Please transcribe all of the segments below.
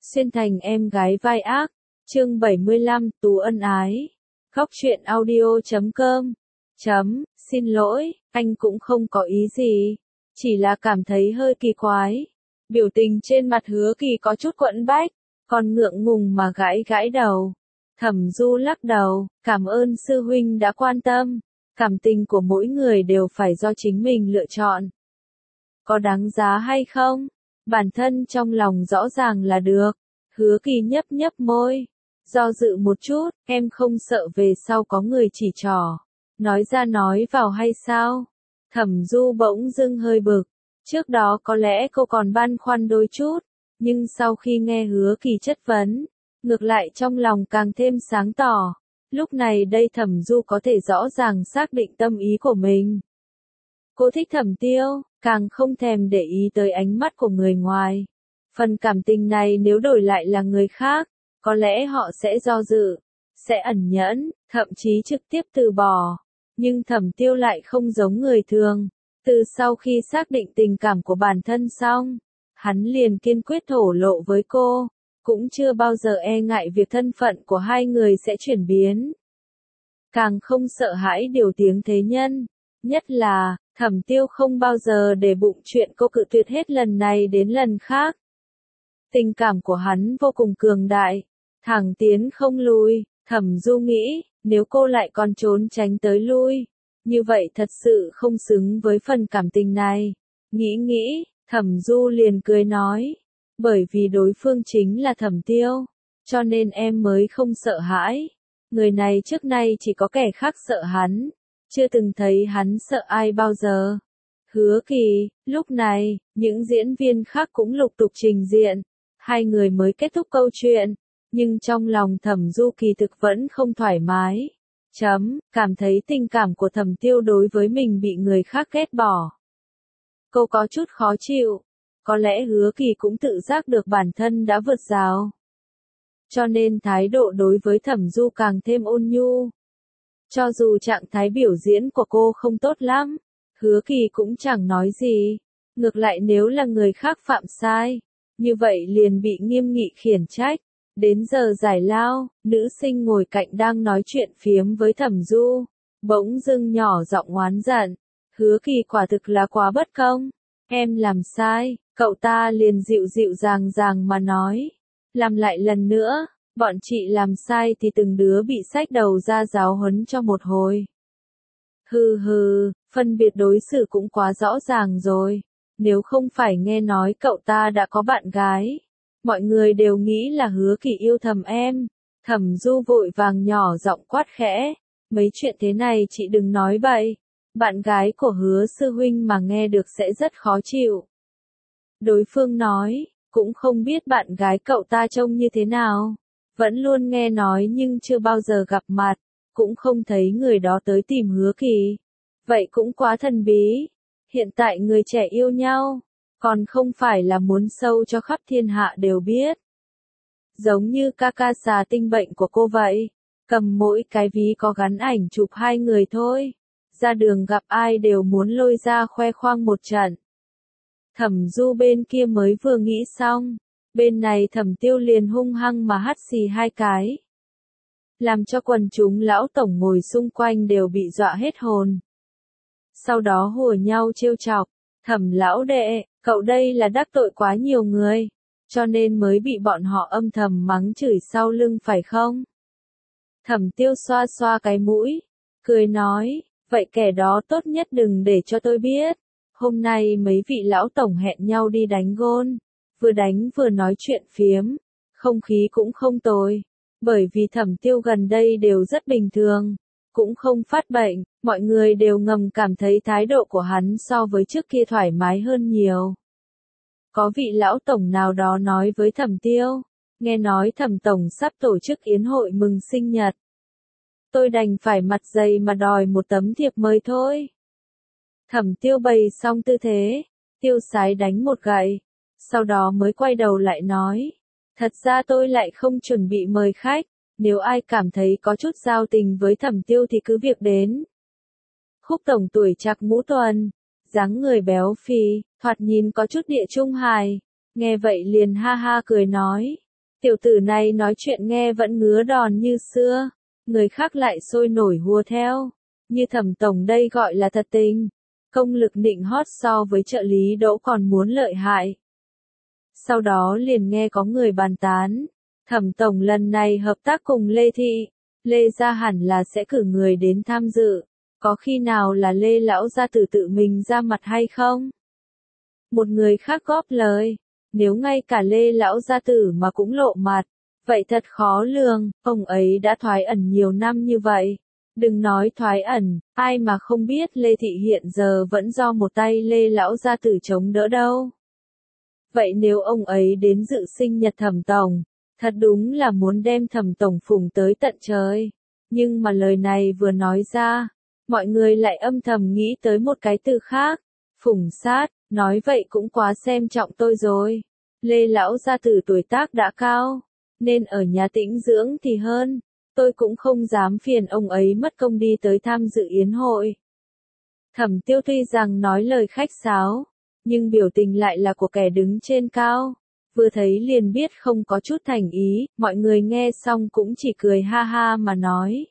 Xuyên thành em gái vai ác, chương 75, Tú ân ái. Góc truyện audio.com. Xin lỗi, anh cũng không có ý gì, chỉ là cảm thấy hơi kỳ quái. Biểu tình trên mặt Hứa Kỳ có chút quẫn bách, còn ngượng ngùng mà gãi gãi đầu. Thẩm Du lắc đầu, cảm ơn sư huynh đã quan tâm, cảm tình của mỗi người đều phải do chính mình lựa chọn. Có đáng giá hay không? Bản thân trong lòng rõ ràng là được. Hứa Kỳ nhấp nhấp môi, do dự một chút, em không sợ về sau có người chỉ trỏ, nói ra nói vào hay sao? Thẩm Du bỗng dưng hơi bực, trước đó có lẽ cô còn băn khoăn đôi chút, nhưng sau khi nghe Hứa Kỳ chất vấn, ngược lại trong lòng càng thêm sáng tỏ. Lúc này đây Thẩm Du có thể rõ ràng xác định tâm ý của mình. Cô thích Thẩm Tiêu, càng không thèm để ý tới ánh mắt của người ngoài. Phần cảm tình này nếu đổi lại là người khác, có lẽ họ sẽ do dự, sẽ ẩn nhẫn, thậm chí trực tiếp từ bỏ. Nhưng Thẩm Tiêu lại không giống người thường. Từ sau khi xác định tình cảm của bản thân xong, hắn liền kiên quyết thổ lộ với cô, cũng chưa bao giờ e ngại việc thân phận của hai người sẽ chuyển biến. Càng không sợ hãi điều tiếng thế nhân, nhất là, Thẩm Tiêu không bao giờ để bụng chuyện cô cự tuyệt hết lần này đến lần khác. Tình cảm của hắn vô cùng cường đại, thẳng tiến không lùi. Thẩm Du nghĩ, nếu cô lại còn trốn tránh tới lui, như vậy thật sự không xứng với phần cảm tình này. Nghĩ, Thẩm Du liền cười nói, bởi vì đối phương chính là Thẩm Tiêu, cho nên em mới không sợ hãi. Người này trước nay chỉ có kẻ khác sợ hắn, chưa từng thấy hắn sợ ai bao giờ. Hứa Kỳ, lúc này, những diễn viên khác cũng lục tục trình diện, hai người mới kết thúc câu chuyện, nhưng trong lòng Thẩm Du kỳ thực vẫn không thoải mái. Cảm thấy tình cảm của Thẩm Tiêu đối với mình bị người khác ghét bỏ. Cô có chút khó chịu, có lẽ Hứa Kỳ cũng tự giác được bản thân đã vượt rào. Cho nên thái độ đối với Thẩm Du càng thêm ôn nhu. Cho dù trạng thái biểu diễn của cô không tốt lắm, Hứa Kỳ cũng chẳng nói gì. Ngược lại nếu là người khác phạm sai, như vậy liền bị nghiêm nghị khiển trách. Đến giờ giải lao, nữ sinh ngồi cạnh đang nói chuyện phiếm với Thẩm Du, bỗng dưng nhỏ giọng oán giận. Hứa Kỳ quả thực là quá bất công. Em làm sai, cậu ta liền dịu dịu dàng dàng mà nói. Làm lại lần nữa, bọn chị làm sai thì từng đứa bị xách đầu ra giáo huấn cho một hồi. Phân biệt đối xử cũng quá rõ ràng rồi. Nếu không phải nghe nói cậu ta đã có bạn gái, mọi người đều nghĩ là Hứa Kỳ yêu thầm em. Thẩm Du vội vàng nhỏ giọng quát khẽ, mấy chuyện thế này chị đừng nói bậy. Bạn gái của Hứa sư huynh mà nghe được sẽ rất khó chịu. Đối phương nói, cũng không biết bạn gái cậu ta trông như thế nào. Vẫn luôn nghe nói nhưng chưa bao giờ gặp mặt, cũng không thấy người đó tới tìm Hứa Kỳ. Vậy cũng quá thần bí. Hiện tại người trẻ yêu nhau, còn không phải là muốn sâu cho khắp thiên hạ đều biết. Giống như ca ca xà tinh bệnh của cô vậy, cầm mỗi cái ví có gắn ảnh chụp hai người thôi. Ra đường gặp ai đều muốn lôi ra khoe khoang một trận. Thẩm Du bên kia mới vừa nghĩ xong, bên này Thẩm Tiêu liền hung hăng mà hắt xì hai cái. Làm cho quần chúng lão tổng ngồi xung quanh đều bị dọa hết hồn. Sau đó hùa nhau trêu chọc, Thẩm lão đệ, cậu đây là đắc tội quá nhiều người, cho nên mới bị bọn họ âm thầm mắng chửi sau lưng phải không? Thẩm Tiêu xoa xoa cái mũi, cười nói, vậy kẻ đó tốt nhất đừng để cho tôi biết. Hôm nay mấy vị lão tổng hẹn nhau đi đánh gôn, vừa đánh vừa nói chuyện phiếm, không khí cũng không tồi, bởi vì Thẩm Tiêu gần đây đều rất bình thường, cũng không phát bệnh, mọi người đều ngầm cảm thấy thái độ của hắn so với trước kia thoải mái hơn nhiều. Có vị lão tổng nào đó nói với Thẩm Tiêu, nghe nói Thẩm tổng sắp tổ chức yến hội mừng sinh nhật. Tôi đành phải mặt dày mà đòi một tấm thiệp mời thôi. Thẩm Tiêu bày xong tư thế, tiêu sái đánh một gậy, sau đó mới quay đầu lại nói, thật ra tôi lại không chuẩn bị mời khách, nếu ai cảm thấy có chút giao tình với Thẩm Tiêu thì cứ việc đến. Khúc tổng tuổi trạc ngũ tuần, dáng người béo phì, thoạt nhìn có chút địa trung hài, nghe vậy liền ha ha cười nói, Tiểu tử này nói chuyện nghe vẫn ngứa đòn như xưa, người khác lại sôi nổi hùa theo. Như Thẩm tổng đây gọi là thật tình, công lực nịnh hót so với trợ lý Đỗ còn muốn lợi hại. Sau đó liền nghe có người bàn tán, Thẩm tổng lần này hợp tác cùng Lê Thị, Lê gia hẳn là sẽ cử người đến tham dự, có khi nào là Lê lão gia tử tự mình ra mặt hay không? Một người khác góp lời, nếu ngay cả Lê lão gia tử mà cũng lộ mặt, vậy thật khó lường, ông ấy đã thoái ẩn nhiều năm như vậy. Đừng nói thoái ẩn, ai mà không biết Lê Thị hiện giờ vẫn do một tay Lê lão gia tử chống đỡ đâu. Vậy nếu ông ấy đến dự sinh nhật Thẩm tổng, thật đúng là muốn đem Thẩm tổng phụng tới tận trời. Nhưng mà lời này vừa nói ra, mọi người lại âm thầm nghĩ tới một cái từ khác, phủng sát, nói vậy cũng quá xem trọng tôi rồi. Lê lão gia tử tuổi tác đã cao, nên ở nhà tĩnh dưỡng thì hơn, tôi cũng không dám phiền ông ấy mất công đi tới tham dự yến hội. Thẩm Tiêu tuy rằng nói lời khách sáo, nhưng biểu tình lại là của kẻ đứng trên cao, vừa thấy liền biết không có chút thành ý, mọi người nghe xong cũng chỉ cười ha ha mà nói.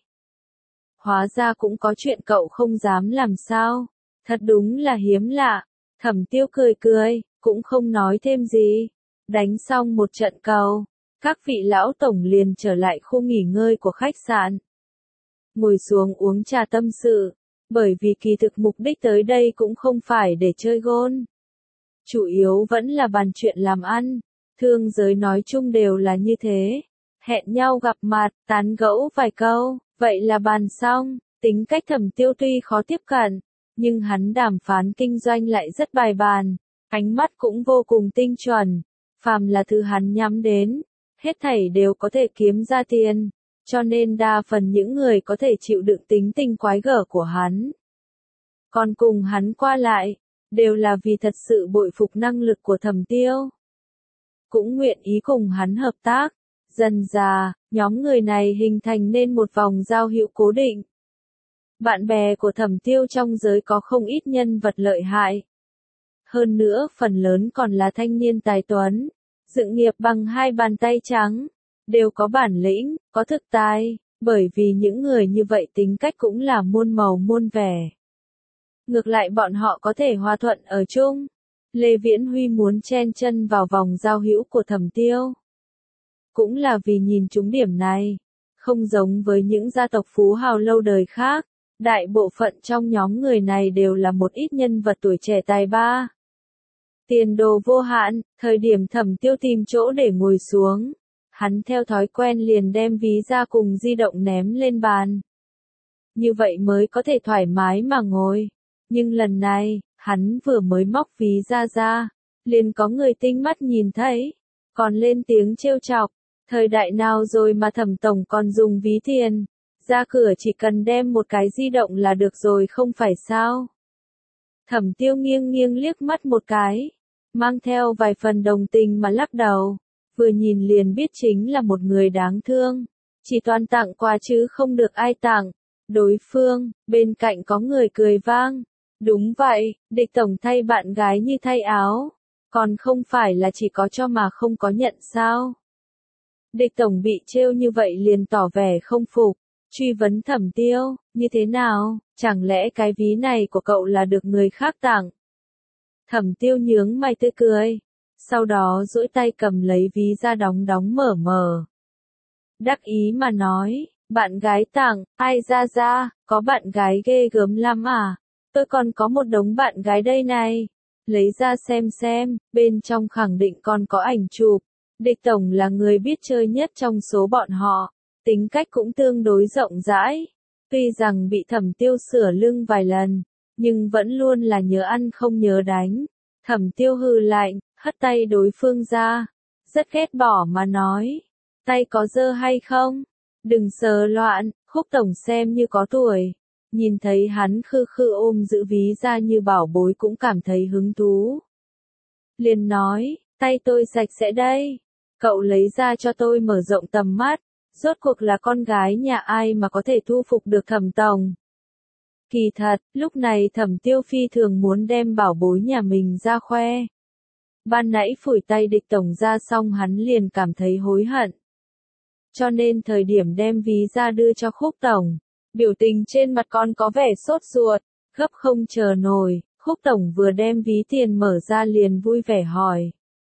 Hóa ra cũng có chuyện cậu không dám làm sao, thật đúng là hiếm lạ. Thẩm Tiêu cười cười, cũng không nói thêm gì. Đánh xong một trận cầu, các vị lão tổng liền trở lại khu nghỉ ngơi của khách sạn. Ngồi xuống uống trà tâm sự, bởi vì kỳ thực mục đích tới đây cũng không phải để chơi gôn. Chủ yếu vẫn là bàn chuyện làm ăn, thương giới nói chung đều là như thế. Hẹn nhau gặp mặt, tán gẫu vài câu, vậy là bàn xong. Tính cách Thẩm Tiêu tuy khó tiếp cận, nhưng hắn đàm phán kinh doanh lại rất bài bàn, ánh mắt cũng vô cùng tinh chuẩn, phàm là thứ hắn nhắm đến, hết thảy đều có thể kiếm ra tiền, cho nên đa phần những người có thể chịu đựng tính tình quái gở của hắn. Còn cùng hắn qua lại, đều là vì thật sự bội phục năng lực của Thẩm Tiêu. Cũng nguyện ý cùng hắn hợp tác, dần dà, nhóm người này hình thành nên một vòng giao hữu cố định. Bạn bè của Thẩm Tiêu trong giới có không ít nhân vật lợi hại. Hơn nữa phần lớn còn là thanh niên tài tuấn, dựng nghiệp bằng hai bàn tay trắng, đều có bản lĩnh, có thực tài, bởi vì những người như vậy tính cách cũng là muôn màu muôn vẻ. Ngược lại bọn họ có thể hòa thuận ở chung. Lê Viễn Huy muốn chen chân vào vòng giao hữu của Thẩm Tiêu. Cũng là vì nhìn trúng điểm này, không giống với những gia tộc phú hào lâu đời khác. Đại bộ phận trong nhóm người này đều là một ít nhân vật tuổi trẻ tài ba. Tiền đồ vô hạn, thời điểm Thẩm Tiêu tìm chỗ để ngồi xuống, hắn theo thói quen liền đem ví ra cùng di động ném lên bàn. Như vậy mới có thể thoải mái mà ngồi. Nhưng lần này, hắn vừa mới móc ví ra, liền có người tinh mắt nhìn thấy, còn lên tiếng trêu chọc, thời đại nào rồi mà Thẩm tổng còn dùng ví tiền. Ra cửa chỉ cần đem một cái di động là được rồi không phải sao? Thẩm Tiêu nghiêng nghiêng liếc mắt một cái, mang theo vài phần đồng tình mà lắc đầu, vừa nhìn liền biết chính là một người đáng thương, chỉ toàn tặng quà chứ không được ai tặng. Đối phương, bên cạnh có người cười vang, đúng vậy, Địch tổng thay bạn gái như thay áo, còn không phải là chỉ có cho mà không có nhận sao? Địch tổng bị trêu như vậy liền tỏ vẻ không phục. Truy vấn Thẩm Tiêu, như thế nào, chẳng lẽ cái ví này của cậu là được người khác tặng? Thẩm Tiêu nhướng mày tươi cười, sau đó duỗi tay cầm lấy ví ra đóng đóng mở mở. Đắc ý mà nói, bạn gái tặng, ai ra, có bạn gái ghê gớm lắm à? Tôi còn có một đống bạn gái đây này. Lấy ra xem, bên trong khẳng định còn có ảnh chụp. Địch tổng là người biết chơi nhất trong số bọn họ. Tính cách cũng tương đối rộng rãi, tuy rằng bị Thẩm Tiêu sửa lưng vài lần, nhưng vẫn luôn là nhớ ăn không nhớ đánh. Thẩm Tiêu hừ lạnh, hất tay đối phương ra, rất ghét bỏ mà nói, tay có dơ hay không? Đừng sờ loạn, Khúc tổng xem như có tuổi, nhìn thấy hắn khư khư ôm giữ ví ra như bảo bối cũng cảm thấy hứng thú. Liền nói, tay tôi sạch sẽ đây, cậu lấy ra cho tôi mở rộng tầm mắt. Rốt cuộc là con gái nhà ai mà có thể thu phục được Thẩm tổng. Kỳ thật, lúc này Thẩm Tiêu phi thường muốn đem bảo bối nhà mình ra khoe. Ban nãy phủi tay địch tổng ra xong hắn liền cảm thấy hối hận. Cho nên thời điểm đem ví ra đưa cho Khúc tổng, biểu tình trên mặt con có vẻ sốt ruột, gấp không chờ nổi. Khúc tổng vừa đem ví tiền mở ra liền vui vẻ hỏi.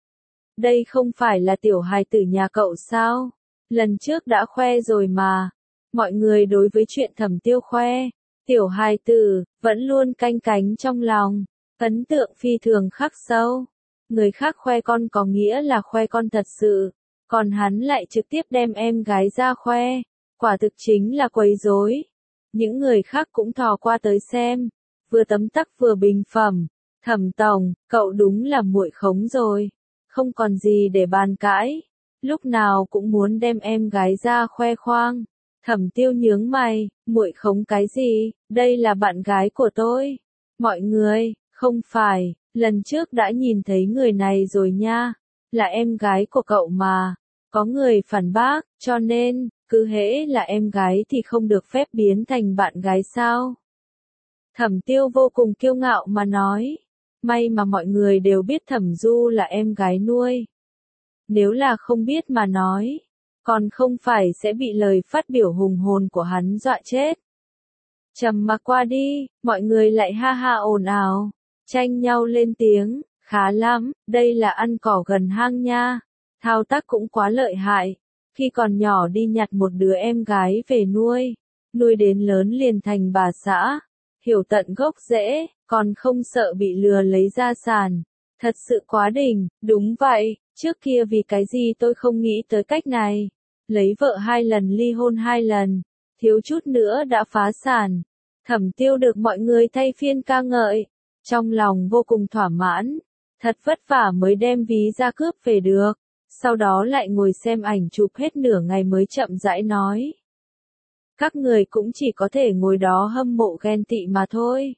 Đây không phải là tiểu hài tử nhà cậu sao? Lần trước đã khoe rồi mà. Mọi người đối với chuyện Thẩm Tiêu khoe, tiểu hài tử, vẫn luôn canh cánh trong lòng, ấn tượng phi thường khắc sâu. Người khác khoe con có nghĩa là khoe con thật sự, còn hắn lại trực tiếp đem em gái ra khoe, quả thực chính là quấy rối. Những người khác cũng thò qua tới xem, vừa tấm tắc vừa bình phẩm, Thẩm tổng, cậu đúng là muội khống rồi, không còn gì để bàn cãi, lúc nào cũng muốn đem em gái ra khoe khoang. Thẩm Tiêu nhướng mày, muội khống cái gì, đây là bạn gái của tôi. Mọi người, không phải, lần trước đã nhìn thấy người này rồi nha, là em gái của cậu mà. Có người phản bác, cho nên, cứ hễ là em gái thì không được phép biến thành bạn gái sao? Thẩm Tiêu vô cùng kiêu ngạo mà nói, may mà mọi người đều biết Thẩm Du là em gái nuôi. Nếu là không biết mà nói, còn không phải sẽ bị lời phát biểu hùng hồn của hắn dọa chết. Trầm mặc qua đi, mọi người lại ha ha ồn ào, tranh nhau lên tiếng, khá lắm, đây là ăn cỏ gần hang nha, thao tác cũng quá lợi hại, khi còn nhỏ đi nhặt một đứa em gái về nuôi, nuôi đến lớn liền thành bà xã, hiểu tận gốc rễ, còn không sợ bị lừa lấy gia sản, thật sự quá đỉnh, đúng vậy, trước kia vì cái gì tôi không nghĩ tới cách này. Lấy vợ 2 lần ly hôn 2 lần, thiếu chút nữa đã phá sản. Thẩm Tiêu được mọi người thay phiên ca ngợi, trong lòng vô cùng thỏa mãn, thật vất vả mới đem ví ra cướp về được, sau đó lại ngồi xem ảnh chụp hết nửa ngày mới chậm rãi nói. Các người cũng chỉ có thể ngồi đó hâm mộ ghen tị mà thôi.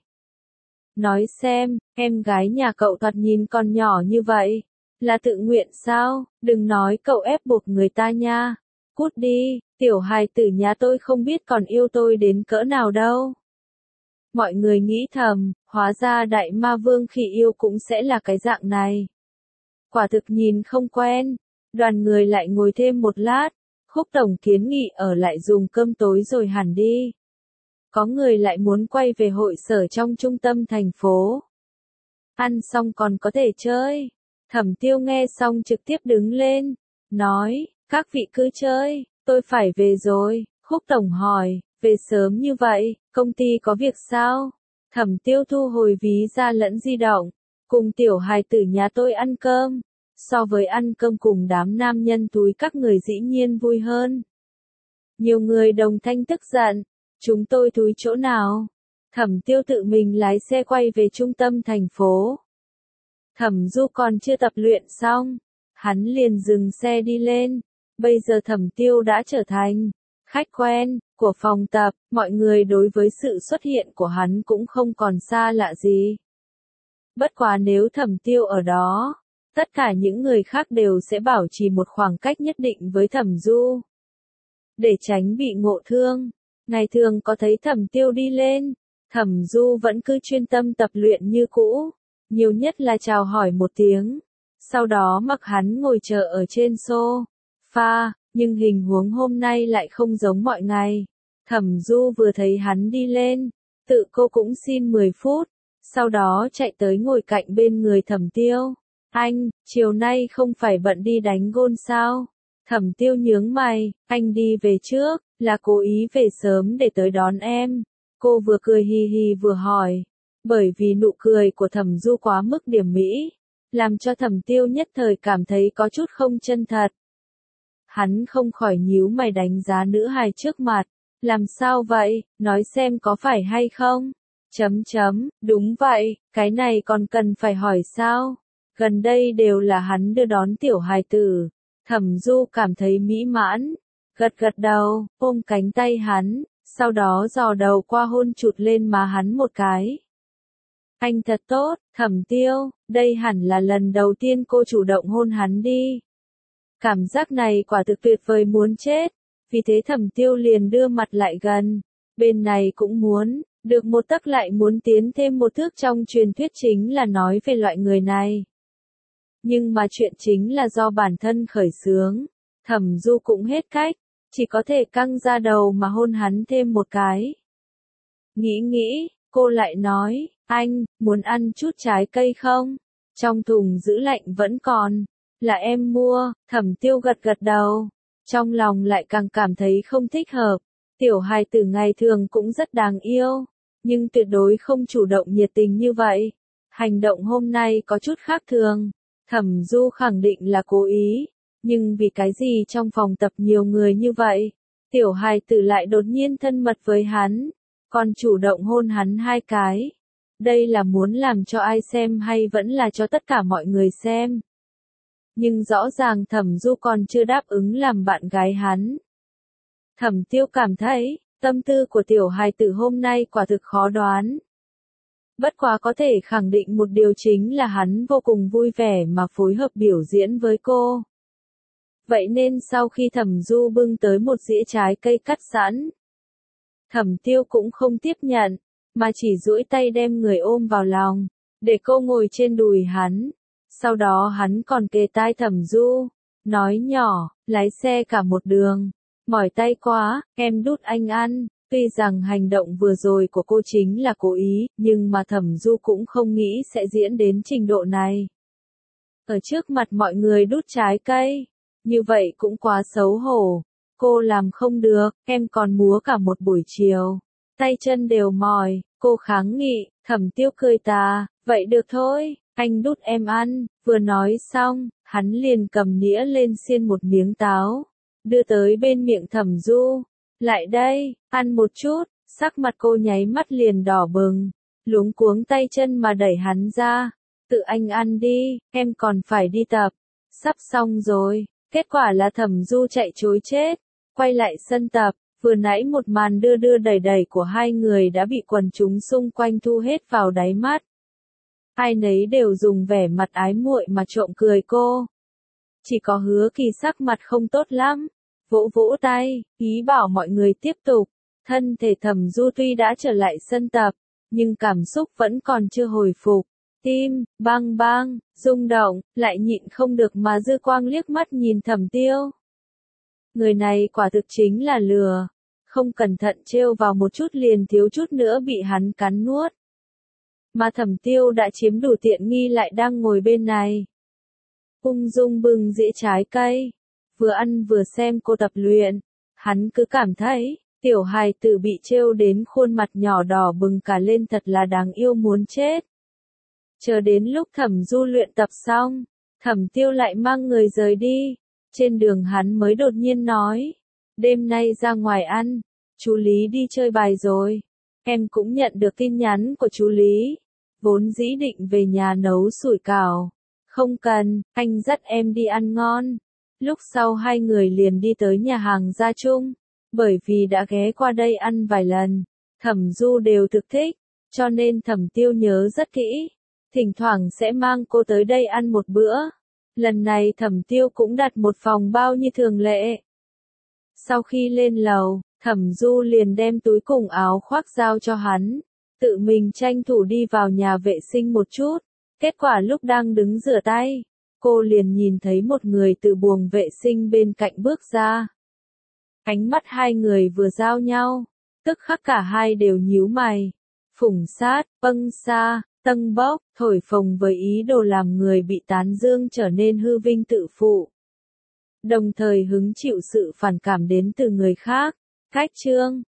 Nói xem, em gái nhà cậu thoạt nhìn còn nhỏ như vậy, là tự nguyện sao, đừng nói cậu ép buộc người ta nha. Cút đi, tiểu hài tử nhà tôi không biết còn yêu tôi đến cỡ nào đâu. Mọi người nghĩ thầm, hóa ra đại ma vương khi yêu cũng sẽ là cái dạng này. Quả thực nhìn không quen, đoàn người lại ngồi thêm một lát, Khúc tổng kiến nghị ở lại dùng cơm tối rồi hẳn đi. Có người lại muốn quay về hội sở trong trung tâm thành phố. Ăn xong còn có thể chơi. Thẩm Tiêu nghe xong trực tiếp đứng lên, nói, các vị cứ chơi, tôi phải về rồi. Khúc tổng hỏi, về sớm như vậy, công ty có việc sao? Thẩm Tiêu thu hồi ví ra lẫn di động, cùng tiểu hài tử nhà tôi ăn cơm. So với ăn cơm cùng đám nam nhân túi các người dĩ nhiên vui hơn. Nhiều người đồng thanh tức giận, chúng tôi túi chỗ nào? Thẩm Tiêu tự mình lái xe quay về trung tâm thành phố. Thẩm Du còn chưa tập luyện xong, hắn liền dừng xe đi lên. Bây giờ Thẩm Tiêu đã trở thành khách quen của phòng tập, mọi người đối với sự xuất hiện của hắn cũng không còn xa lạ gì. Bất quá nếu Thẩm Tiêu ở đó, tất cả những người khác đều sẽ bảo trì một khoảng cách nhất định với Thẩm Du, để tránh bị ngộ thương. Ngày thường có thấy Thẩm Tiêu đi lên, Thẩm Du vẫn cứ chuyên tâm tập luyện như cũ, nhiều nhất là chào hỏi một tiếng, sau đó mặc hắn ngồi chờ ở trên sofa, nhưng hình huống hôm nay lại không giống mọi ngày. Thẩm Du vừa thấy hắn đi lên, tự cô cũng xin 10 phút, sau đó chạy tới ngồi cạnh bên người Thẩm Tiêu. Anh, chiều nay không phải bận đi đánh gôn sao? Thẩm Tiêu nhướng mày, anh đi về trước, là cố ý về sớm để tới đón em. Cô vừa cười hì hì vừa hỏi, bởi vì nụ cười của Thẩm Du quá mức điểm mỹ, làm cho Thẩm Tiêu nhất thời cảm thấy có chút không chân thật. Hắn không khỏi nhíu mày đánh giá nữ hài trước mặt, làm sao vậy, nói xem có phải hay không? Đúng vậy, cái này còn cần phải hỏi sao? Gần đây đều là hắn đưa đón tiểu hài tử. Thẩm Du cảm thấy mỹ mãn, gật gật đầu, ôm cánh tay hắn, sau đó dò đầu qua hôn chụt lên má hắn một cái. Anh thật tốt, Thẩm Tiêu, đây hẳn là lần đầu tiên cô chủ động hôn hắn đi. Cảm giác này quả thực tuyệt vời muốn chết, vì thế Thẩm Tiêu liền đưa mặt lại gần, bên này cũng muốn, được một tấc lại muốn tiến thêm một thước, trong truyền thuyết chính là nói về loại người này. Nhưng mà chuyện chính là do bản thân khởi xướng. Thẩm Du cũng hết cách, chỉ có thể căng ra đầu mà hôn hắn thêm một cái. Nghĩ, cô lại nói, anh, muốn ăn chút trái cây không? Trong thùng giữ lạnh vẫn còn, là em mua. Thẩm Tiêu gật gật đầu, trong lòng lại càng cảm thấy không thích hợp. Tiểu hài tử ngày thường cũng rất đáng yêu, nhưng tuyệt đối không chủ động nhiệt tình như vậy. Hành động hôm nay có chút khác thường. Thẩm Du khẳng định là cố ý, nhưng vì cái gì trong phòng tập nhiều người như vậy, tiểu hài tử lại đột nhiên thân mật với hắn, còn chủ động hôn hắn 2 cái. Đây là muốn làm cho ai xem hay vẫn là cho tất cả mọi người xem? Nhưng rõ ràng Thẩm Du còn chưa đáp ứng làm bạn gái hắn. Thẩm Tiêu cảm thấy, tâm tư của tiểu hài tử hôm nay quả thực khó đoán. Bất quá có thể khẳng định một điều chính là hắn vô cùng vui vẻ mà phối hợp biểu diễn với cô. Vậy nên sau khi Thẩm Du bưng tới một dĩa trái cây cắt sẵn, Thẩm Tiêu cũng không tiếp nhận, mà chỉ duỗi tay đem người ôm vào lòng, để cô ngồi trên đùi hắn. Sau đó hắn còn kề tai Thẩm Du, nói nhỏ, lái xe cả một đường, mỏi tay quá, em đút anh ăn. Tuy rằng hành động vừa rồi của cô chính là cố ý, nhưng mà Thẩm Du cũng không nghĩ sẽ diễn đến trình độ này. Ở trước mặt mọi người đút trái cây, như vậy cũng quá xấu hổ. Cô làm không được, em còn múa cả một buổi chiều. Tay chân đều mỏi, cô kháng nghị. Thẩm Tiêu cười tà, vậy được thôi, anh đút em ăn. Vừa nói xong, hắn liền cầm nĩa lên xiên một miếng táo, đưa tới bên miệng Thẩm Du. Lại đây, ăn một chút. Sắc mặt cô nháy mắt liền đỏ bừng, luống cuống tay chân mà đẩy hắn ra. Tự anh ăn đi, em còn phải đi tập. Sắp xong rồi. Kết quả là Thẩm Du chạy trối chết, quay lại sân tập. Vừa nãy một màn đưa đưa đẩy đẩy của hai người đã bị quần chúng xung quanh thu hết vào đáy mắt. Ai nấy đều dùng vẻ mặt ái muội mà trộm cười cô. Chỉ có Hứa Kỳ sắc mặt không tốt lắm, vỗ vỗ tay, ý bảo mọi người tiếp tục. Thân thể Thẩm Du tuy đã trở lại sân tập, nhưng cảm xúc vẫn còn chưa hồi phục. Tim, bang bang, rung động, lại nhịn không được mà dư quang liếc mắt nhìn Thẩm Tiêu. Người này quả thực chính là lừa, không cẩn thận trêu vào một chút liền thiếu chút nữa bị hắn cắn nuốt. Mà Thẩm Tiêu đã chiếm đủ tiện nghi lại đang ngồi bên này. Ung dung bưng dĩa trái cây, vừa ăn vừa xem cô tập luyện. Hắn cứ cảm thấy, tiểu hài tử bị trêu đến khuôn mặt nhỏ đỏ bừng cả lên thật là đáng yêu muốn chết. Chờ đến lúc Thẩm Du luyện tập xong, Thẩm Tiêu lại mang người rời đi. Trên đường hắn mới đột nhiên nói, đêm nay ra ngoài ăn, chú Lý đi chơi bài rồi. Em cũng nhận được tin nhắn của chú Lý, vốn dĩ định về nhà nấu sủi cảo. Không cần, anh dắt em đi ăn ngon. Lúc sau hai người liền đi tới nhà hàng Gia Trung, bởi vì đã ghé qua đây ăn vài lần, Thẩm Du đều thực thích, cho nên Thẩm Tiêu nhớ rất kỹ, thỉnh thoảng sẽ mang cô tới đây ăn một bữa. Lần này Thẩm Tiêu cũng đặt một phòng bao như thường lệ. Sau khi lên lầu, Thẩm Du liền đem túi cùng áo khoác giao cho hắn, tự mình tranh thủ đi vào nhà vệ sinh một chút. Kết quả lúc đang đứng rửa tay, cô liền nhìn thấy một người từ buồng vệ sinh bên cạnh bước ra. Ánh mắt hai người vừa giao nhau, tức khắc cả hai đều nhíu mày. Phủng sát, bâng xa, tâng bốc, thổi phồng với ý đồ làm người bị tán dương trở nên hư vinh tự phụ. Đồng thời hứng chịu sự phản cảm đến từ người khác. Cách chương